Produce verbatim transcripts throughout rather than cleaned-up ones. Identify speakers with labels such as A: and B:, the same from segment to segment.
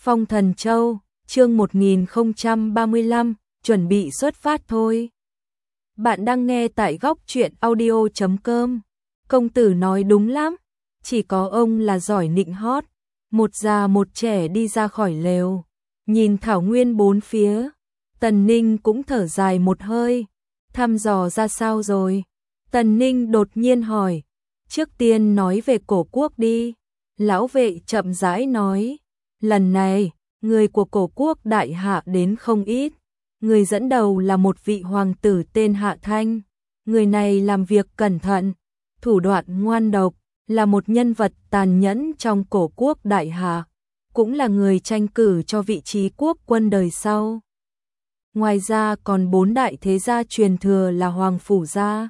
A: Phong Thần Châu, chương một nghìn không trăm ba mươi lăm, chuẩn bị xuất phát thôi. Bạn đang nghe tại góc truyện audio chấm com. Công tử nói đúng lắm, chỉ có ông là giỏi nịnh hót. Một già một trẻ đi ra khỏi lều, nhìn thảo nguyên bốn phía, Tần Ninh cũng thở dài một hơi. Thăm dò ra sao rồi? Tần Ninh đột nhiên hỏi. Trước tiên nói về cổ quốc đi. Lão vệ chậm rãi nói. Lần này, người của cổ quốc đại hạ đến không ít. Người dẫn đầu là một vị hoàng tử tên Hạ Thanh. Người này làm việc cẩn thận, thủ đoạn ngoan độc, là một nhân vật tàn nhẫn trong cổ quốc đại hạ, cũng là người tranh cử cho vị trí quốc quân đời sau. Ngoài ra còn bốn đại thế gia truyền thừa là Hoàng Phủ Gia,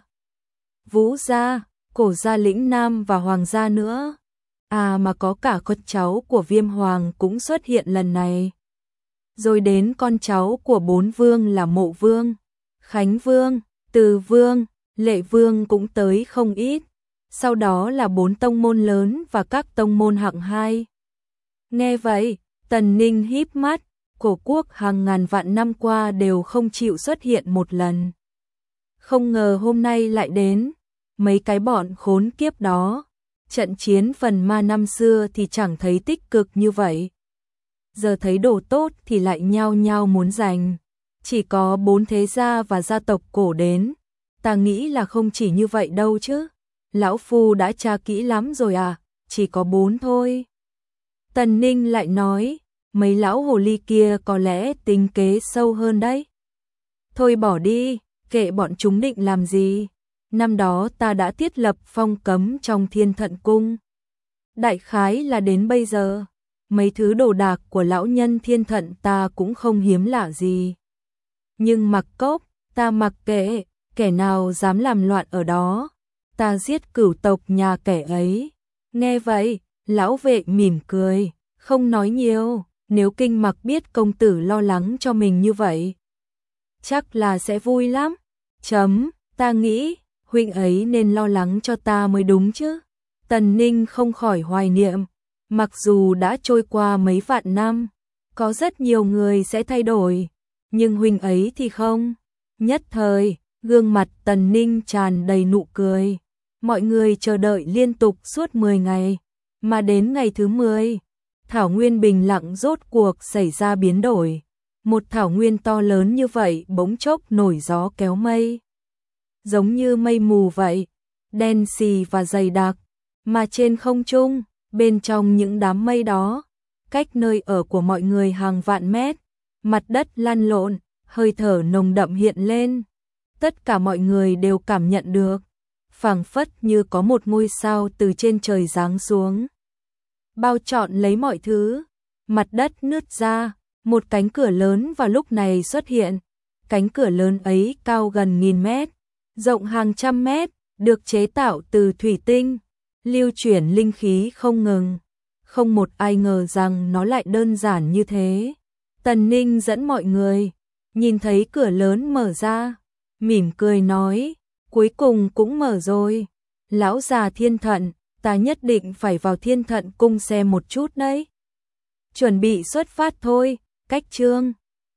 A: Vũ Gia, Cổ Gia Lĩnh Nam và Hoàng Gia nữa. À mà có cả con cháu của Viêm Hoàng cũng xuất hiện lần này. Rồi đến con cháu của bốn vương là Mộ Vương, Khánh Vương, Từ Vương, Lệ Vương cũng tới không ít. Sau đó là bốn tông môn lớn và các tông môn hạng hai. Nghe vậy, Tần Ninh híp mắt, cổ quốc hàng ngàn vạn năm qua đều không chịu xuất hiện một lần. Không ngờ hôm nay lại đến, mấy cái bọn khốn kiếp đó. Trận chiến phần ma năm xưa thì chẳng thấy tích cực như vậy. Giờ thấy đồ tốt thì lại nhao nhao muốn giành. Chỉ có bốn thế gia và gia tộc cổ đến. Ta nghĩ là không chỉ như vậy đâu chứ. Lão Phu đã tra kỹ lắm rồi à, chỉ có bốn thôi. Tần Ninh lại nói, mấy lão hồ ly kia có lẽ tính kế sâu hơn đấy. Thôi bỏ đi, kệ bọn chúng định làm gì. Năm đó ta đã thiết lập phong cấm trong Thiên Thận Cung. Đại khái là đến bây giờ, mấy thứ đồ đạc của lão nhân Thiên Thận ta cũng không hiếm lạ gì. Nhưng mặc cốc, ta mặc kệ, kẻ nào dám làm loạn ở đó, ta giết cửu tộc nhà kẻ ấy. Nghe vậy, lão vệ mỉm cười, không nói nhiều. Nếu Kinh Mặc biết công tử lo lắng cho mình như vậy, chắc là sẽ vui lắm. Chấm, ta nghĩ huynh ấy nên lo lắng cho ta mới đúng chứ. Tần Ninh không khỏi hoài niệm, mặc dù đã trôi qua mấy vạn năm, có rất nhiều người sẽ thay đổi, nhưng huynh ấy thì không. Nhất thời, gương mặt Tần Ninh tràn đầy nụ cười. Mọi người chờ đợi liên tục suốt mười ngày, mà đến ngày thứ mười, thảo nguyên bình lặng rốt cuộc xảy ra biến đổi. Một thảo nguyên to lớn như vậy bỗng chốc nổi gió kéo mây. Giống như mây mù vậy, đen xì và dày đặc, mà trên không trung, bên trong những đám mây đó, cách nơi ở của mọi người hàng vạn mét, mặt đất lăn lộn, hơi thở nồng đậm hiện lên. Tất cả mọi người đều cảm nhận được, phảng phất như có một ngôi sao từ trên trời giáng xuống, bao trọn lấy mọi thứ. Mặt đất nứt ra, một cánh cửa lớn vào lúc này xuất hiện. Cánh cửa lớn ấy cao gần nghìn mét, rộng hàng trăm mét, được chế tạo từ thủy tinh, lưu chuyển linh khí không ngừng. Không một ai ngờ rằng nó lại đơn giản như thế. Tần Ninh dẫn mọi người, nhìn thấy cửa lớn mở ra, mỉm cười nói, cuối cùng cũng mở rồi. Lão già Thiên Thận, ta nhất định phải vào Thiên Thận Cung xem một chút đấy. Chuẩn bị xuất phát thôi, cách chương.